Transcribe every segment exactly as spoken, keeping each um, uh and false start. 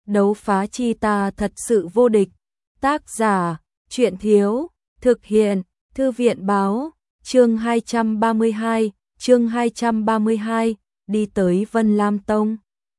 đấu phá chi ta thật sự vô địch. Tác giả, truyện thiếu, thực hiện, thư viện báo, chương hai trăm ba mươi hai, chương hai trăm ba mươi hai, đi tới Vân Lam Tông.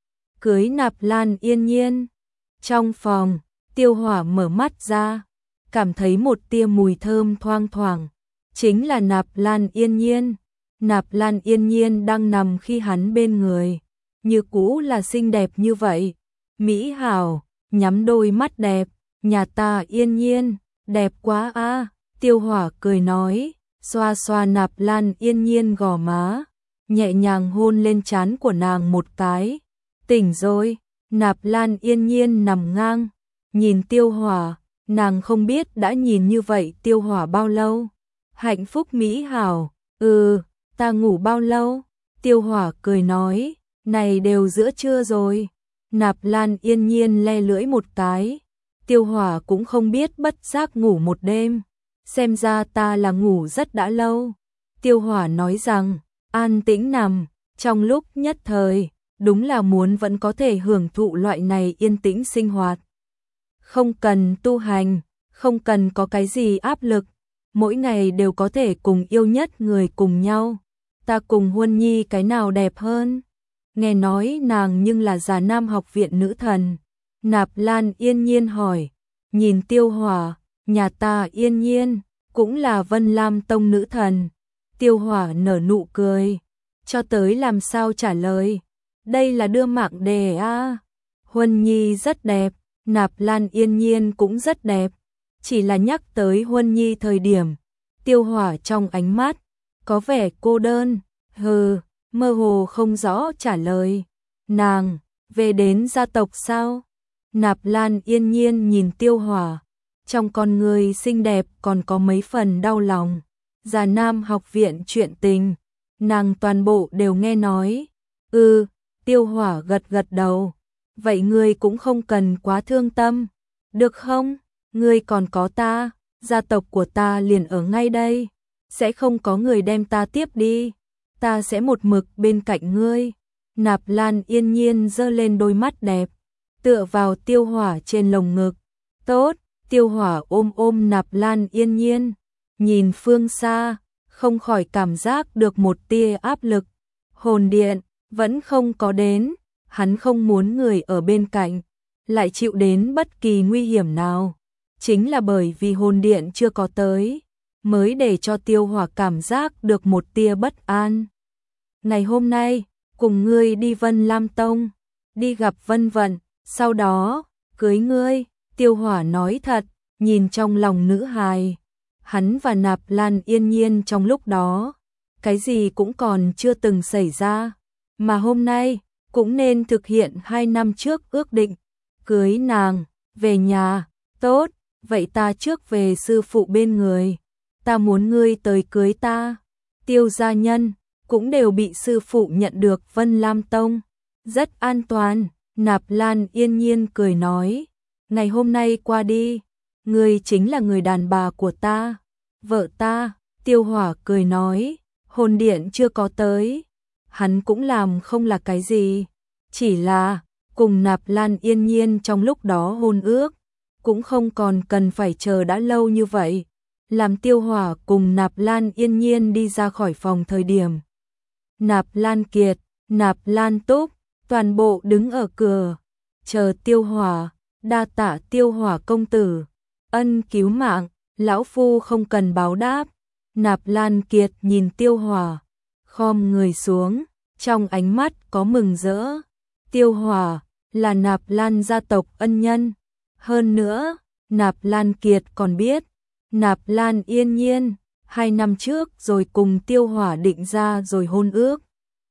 Cưới Nạp Lan Yên Nhiên. Trong phòng, Tiêu Hỏa mở mắt ra, cảm thấy một tia mùi thơm thoang thoảng, chính là Nạp Lan Yên Nhiên. Nạp Lan Yên Nhiên đang nằm khi hắn bên người, như cũ là xinh đẹp như vậy, mỹ hảo, nhắm đôi mắt đẹp, nhà ta Yên Nhiên, đẹp quá a. Tiêu Hỏa cười nói, xoa xoa Nạp Lan Yên Nhiên gò má, nhẹ nhàng hôn lên trán của nàng một cái. Tỉnh rồi. Nạp Lan Yên Nhiên nằm ngang, nhìn Tiêu Hỏa, nàng không biết đã nhìn như vậy Tiêu Hỏa bao lâu. Hạnh phúc mỹ hảo, ừ, ta ngủ bao lâu? Tiêu Hỏa cười nói, này đều giữa trưa rồi. Nạp Lan Yên Nhiên le lưỡi một cái, Tiêu Hỏa cũng không biết bất giác ngủ một đêm, xem ra ta là ngủ rất đã lâu. Tiêu Hỏa nói rằng, an tĩnh nằm, trong lúc nhất thời, đúng là muốn vẫn có thể hưởng thụ loại này yên tĩnh sinh hoạt. Không cần tu hành, không cần có cái gì áp lực, mỗi ngày đều có thể cùng yêu nhất người cùng nhau. Ta cùng Huân Nhi cái nào đẹp hơn? Nghe nói nàng nhưng là Già Nam học viện nữ thần. Nạp Lan Yên Nhiên hỏi, nhìn Tiêu Hỏa, nhà ta Yên Nhiên, cũng là Vân Lam Tông nữ thần. Tiêu Hỏa nở nụ cười, cho tới làm sao trả lời. Đây là đưa mạng đề a. À. Huân Nhi rất đẹp, Nạp Lan Yên Nhiên cũng rất đẹp. Chỉ là nhắc tới Huân Nhi thời điểm, Tiêu Hỏa trong ánh mắt có vẻ cô đơn, hừ, mơ hồ không rõ trả lời. Nàng về đến gia tộc sao? Nạp Lan Yên Nhiên nhìn Tiêu Hỏa, trong con người xinh đẹp còn có mấy phần đau lòng. Già Nam học viện chuyện tình, nàng toàn bộ đều nghe nói. Ừ. Tiêu Hỏa gật gật đầu, vậy ngươi cũng không cần quá thương tâm, được không? Ngươi còn có ta, gia tộc của ta liền ở ngay đây, sẽ không có người đem ta tiếp đi, ta sẽ một mực bên cạnh ngươi. Nạp Lan Yên Nhiên giơ lên đôi mắt đẹp, tựa vào Tiêu Hỏa trên lồng ngực. Tốt. Tiêu Hỏa ôm ôm Nạp Lan Yên Nhiên, nhìn phương xa, không khỏi cảm giác được một tia áp lực. Hồn điện vẫn không có đến, hắn không muốn người ở bên cạnh lại chịu đến bất kỳ nguy hiểm nào. Chính là bởi vì hồn điện chưa có tới, mới để cho Tiêu Hỏa cảm giác được một tia bất an. Ngày hôm nay, cùng ngươi đi Vân Lam Tông, đi gặp Vân Vận, sau đó, cưới ngươi. Tiêu Hỏa nói thật, nhìn trong lòng nữ hài, hắn và Nạp Lan Yên Nhiên trong lúc đó, cái gì cũng còn chưa từng xảy ra. Mà hôm nay, cũng nên thực hiện hai năm trước ước định, cưới nàng, về nhà. Tốt, vậy ta trước về sư phụ bên người, ta muốn ngươi tới cưới ta. Tiêu gia nhân, cũng đều bị sư phụ nhận được Vân Lam Tông, rất an toàn. Nạp Lan Yên Nhiên cười nói, ngày hôm nay qua đi, ngươi chính là người đàn bà của ta, vợ ta. Tiêu Hỏa cười nói, hồn điện chưa có tới, hắn cũng làm không là cái gì, chỉ là cùng Nạp Lan Yên Nhiên trong lúc đó hôn ước, cũng không còn cần phải chờ đã lâu như vậy. Làm Tiêu Hỏa cùng Nạp Lan Yên Nhiên đi ra khỏi phòng thời điểm, Nạp Lan Kiệt, Nạp Lan Túc, toàn bộ đứng ở cửa, chờ Tiêu Hỏa. Đa tạ Tiêu Hỏa công tử, ân cứu mạng, lão phu không cần báo đáp. Nạp Lan Kiệt nhìn Tiêu Hỏa, khom người xuống, trong ánh mắt có mừng rỡ. Tiêu Hỏa là Nạp Lan gia tộc ân nhân, hơn nữa, Nạp Lan Kiệt còn biết, Nạp Lan Yên Nhiên hai năm trước rồi cùng Tiêu Hỏa định ra rồi hôn ước.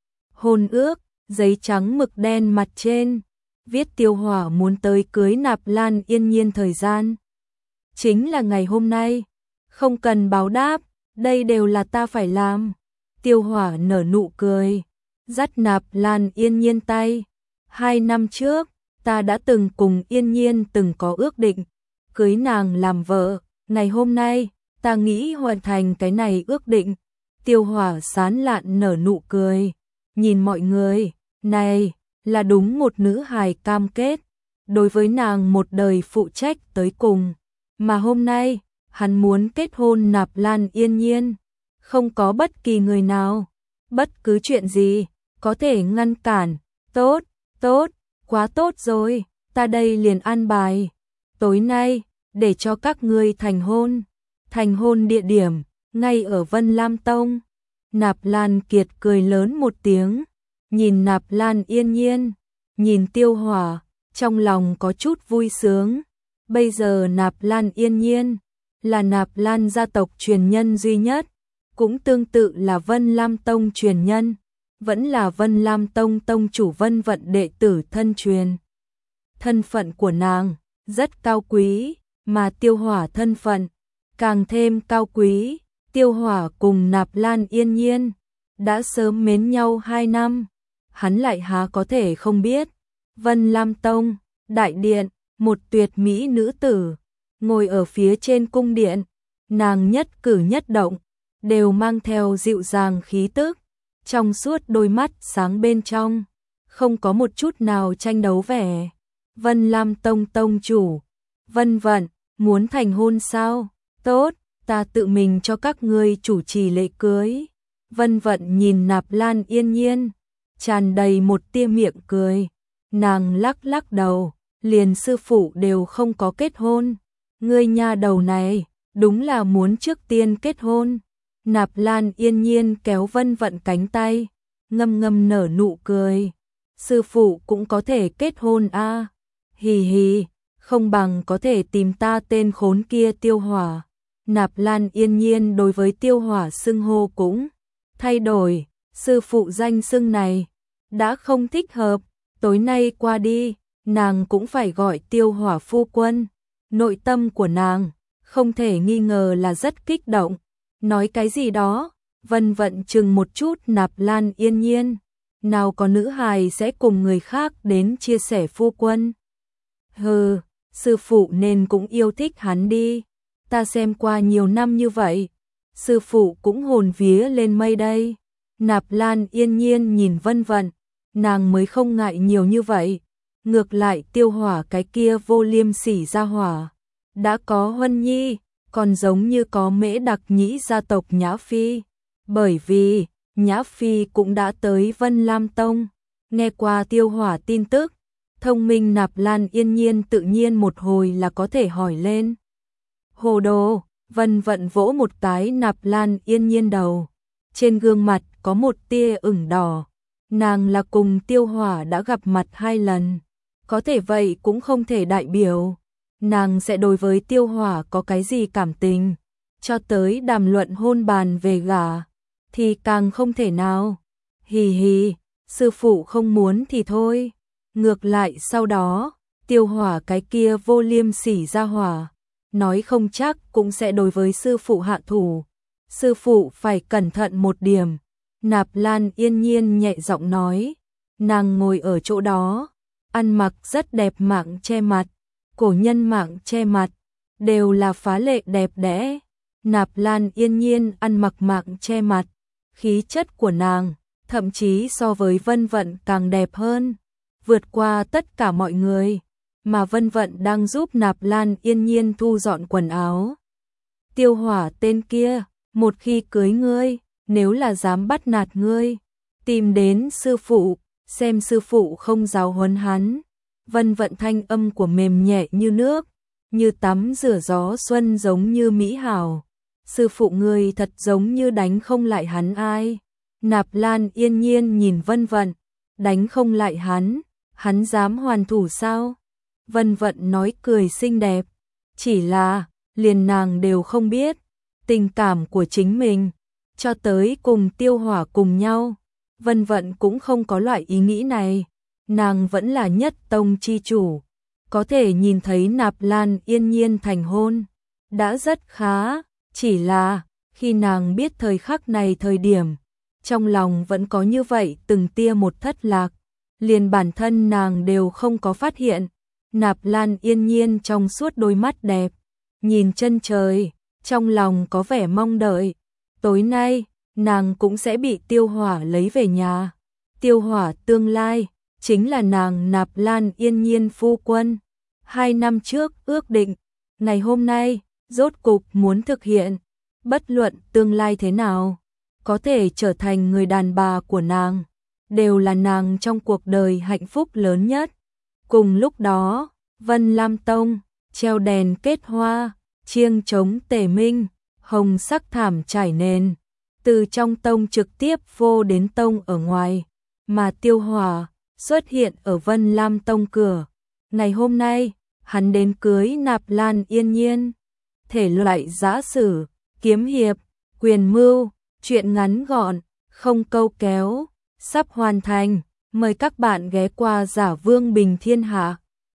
Hôn ước, giấy trắng mực đen mặt trên, viết Tiêu Hỏa muốn tới cưới Nạp Lan Yên Nhiên thời gian, chính là ngày hôm nay. Không cần báo đáp, đây đều là ta phải làm. Tiêu Hỏa nở nụ cười, dắt Nạp Lan Yên Nhiên tay. Hai năm trước, ta đã từng cùng Yên Nhiên từng có ước định, cưới nàng làm vợ. Ngày hôm nay, ta nghĩ hoàn thành cái này ước định. Tiêu Hỏa sán lạn nở nụ cười, nhìn mọi người, này, là đúng một nữ hài cam kết. đối với nàng một đời phụ trách tới cùng. Mà hôm nay, hắn muốn kết hôn Nạp Lan Yên Nhiên. Không có bất kỳ người nào, bất cứ chuyện gì, có thể ngăn cản. Tốt, tốt, quá tốt rồi, ta đây liền an bài. Tối nay, để cho các ngươi thành hôn. Thành hôn địa điểm, ngay ở Vân Lam Tông. Nạp Lan Kiệt cười lớn một tiếng, nhìn Nạp Lan Yên Nhiên, nhìn Tiêu Hỏa, trong lòng có chút vui sướng. Bây giờ Nạp Lan Yên Nhiên là Nạp Lan gia tộc truyền nhân duy nhất, cũng tương tự là Vân Lam Tông truyền nhân, vẫn là Vân Lam Tông tông chủ Vân Vận đệ tử thân truyền. Thân phận của nàng rất cao quý, mà Tiêu Hỏa thân phận càng thêm cao quý. Tiêu Hỏa cùng Nạp Lan Yên Nhiên đã sớm mến nhau hai năm, hắn lại há có thể không biết. Vân Lam Tông, đại điện, một tuyệt mỹ nữ tử ngồi ở phía trên cung điện, nàng nhất cử nhất động đều mang theo dịu dàng khí tức, trong suốt đôi mắt sáng bên trong, không có một chút nào tranh đấu vẻ. Vân Lam Tông tông chủ, Vân Vận, muốn thành hôn sao? Tốt, ta tự mình cho các ngươi chủ trì lễ cưới. Vân Vận nhìn Nạp Lan Yên Nhiên, tràn đầy một tia miệng cười. Nàng lắc lắc đầu, liền sư phụ đều không có kết hôn. Ngươi nha đầu này, đúng là muốn trước tiên kết hôn. Nạp Lan Yên Nhiên kéo Vân Vận cánh tay, ngâm ngâm nở nụ cười. Sư phụ cũng có thể kết hôn a, à? Hì hì, không bằng có thể tìm ta tên khốn kia Tiêu Hỏa. Nạp Lan Yên Nhiên đối với Tiêu Hỏa xưng hô cũng thay đổi, sư phụ danh xưng này đã không thích hợp, tối nay qua đi, nàng cũng phải gọi Tiêu Hỏa phu quân. Nội tâm của nàng không thể nghi ngờ là rất kích động. Nói cái gì đó, Vân Vận chừng một chút Nạp Lan Yên Nhiên, nào có nữ hài sẽ cùng người khác đến chia sẻ phu quân. Hừ, sư phụ nên cũng yêu thích hắn đi. Ta xem qua nhiều năm như vậy, sư phụ cũng hồn vía lên mây đây. Nạp Lan Yên Nhiên nhìn Vân Vận, nàng mới không ngại nhiều như vậy. Ngược lại Tiêu Hỏa cái kia vô liêm sỉ gia hỏa, đã có Huân Nhi, còn giống như có Mễ Đặc Nhĩ gia tộc Nhã Phi. Bởi vì, Nhã Phi cũng đã tới Vân Lam Tông, nghe qua Tiêu Hỏa tin tức, thông minh Nạp Lan Yên Nhiên tự nhiên một hồi là có thể hỏi lên. Hồ đồ, Vân Vận vỗ một cái Nạp Lan Yên Nhiên đầu, trên gương mặt có một tia ửng đỏ. Nàng là cùng Tiêu Hỏa đã gặp mặt hai lần, có thể vậy cũng không thể đại biểu nàng sẽ đối với Tiêu Hỏa có cái gì cảm tình, cho tới đàm luận hôn bàn về gả thì càng không thể nào. Hì hì, sư phụ không muốn thì thôi. Ngược lại sau đó, Tiêu Hỏa cái kia vô liêm sỉ gia hỏa, nói không chắc cũng sẽ đối với sư phụ hạ thủ. Sư phụ phải cẩn thận một điểm. Nạp Lan Yên Nhiên nhẹ giọng nói. Nàng ngồi ở chỗ đó, ăn mặc rất đẹp, mạng che mặt, cổ nhân mạng che mặt, đều là phá lệ đẹp đẽ. Nạp Lan Yên Nhiên ăn mặc mạng che mặt, khí chất của nàng, thậm chí so với Vân Vận càng đẹp hơn, vượt qua tất cả mọi người. Mà Vân Vận đang giúp Nạp Lan Yên Nhiên thu dọn quần áo. Tiêu Hỏa tên kia, một khi cưới ngươi, nếu là dám bắt nạt ngươi, tìm đến sư phụ, xem sư phụ không giáo huấn hắn. Vân Vận thanh âm của mềm nhẹ như nước, như tắm rửa gió xuân, giống như mỹ hảo. Sư phụ ngươi thật giống như đánh không lại hắn ai. Nạp Lan Yên Nhiên nhìn Vân Vận, đánh không lại hắn, hắn dám hoàn thủ sao? Vân Vận nói cười xinh đẹp, chỉ là liền nàng đều không biết tình cảm của chính mình, cho tới cùng Tiêu Hỏa cùng nhau, Vân Vận cũng không có loại ý nghĩ này. Nàng vẫn là nhất tông chi chủ, có thể nhìn thấy Nạp Lan Yên Nhiên thành hôn đã rất khá, chỉ là khi nàng biết thời khắc này thời điểm, trong lòng vẫn có như vậy từng tia một thất lạc, liền bản thân nàng đều không có phát hiện. Nạp Lan Yên Nhiên trong suốt đôi mắt đẹp, nhìn chân trời, trong lòng có vẻ mong đợi. Tối nay, nàng cũng sẽ bị Tiêu Hỏa lấy về nhà. Tiêu Hỏa tương lai chính là nàng Nạp Lan Yên Nhiên phu quân. Hai năm trước ước định, ngày hôm nay, rốt cục muốn thực hiện. Bất luận tương lai thế nào, có thể trở thành người đàn bà của nàng, đều là nàng trong cuộc đời hạnh phúc lớn nhất. Cùng lúc đó, Vân Lam Tông, treo đèn kết hoa, chiêng trống tề minh, hồng sắc thảm trải nền. Từ trong tông trực tiếp vô đến tông ở ngoài, mà Tiêu Hòa xuất hiện ở Vân Lam Tông cửa. Ngày hôm nay, hắn đến cưới Nạp Lan Yên Nhiên. Thể loại giã sử, kiếm hiệp, quyền mưu, truyện ngắn gọn, không câu kéo, sắp hoàn thành. Mời các bạn ghé qua Giả Vương Bình Thiên Hạ.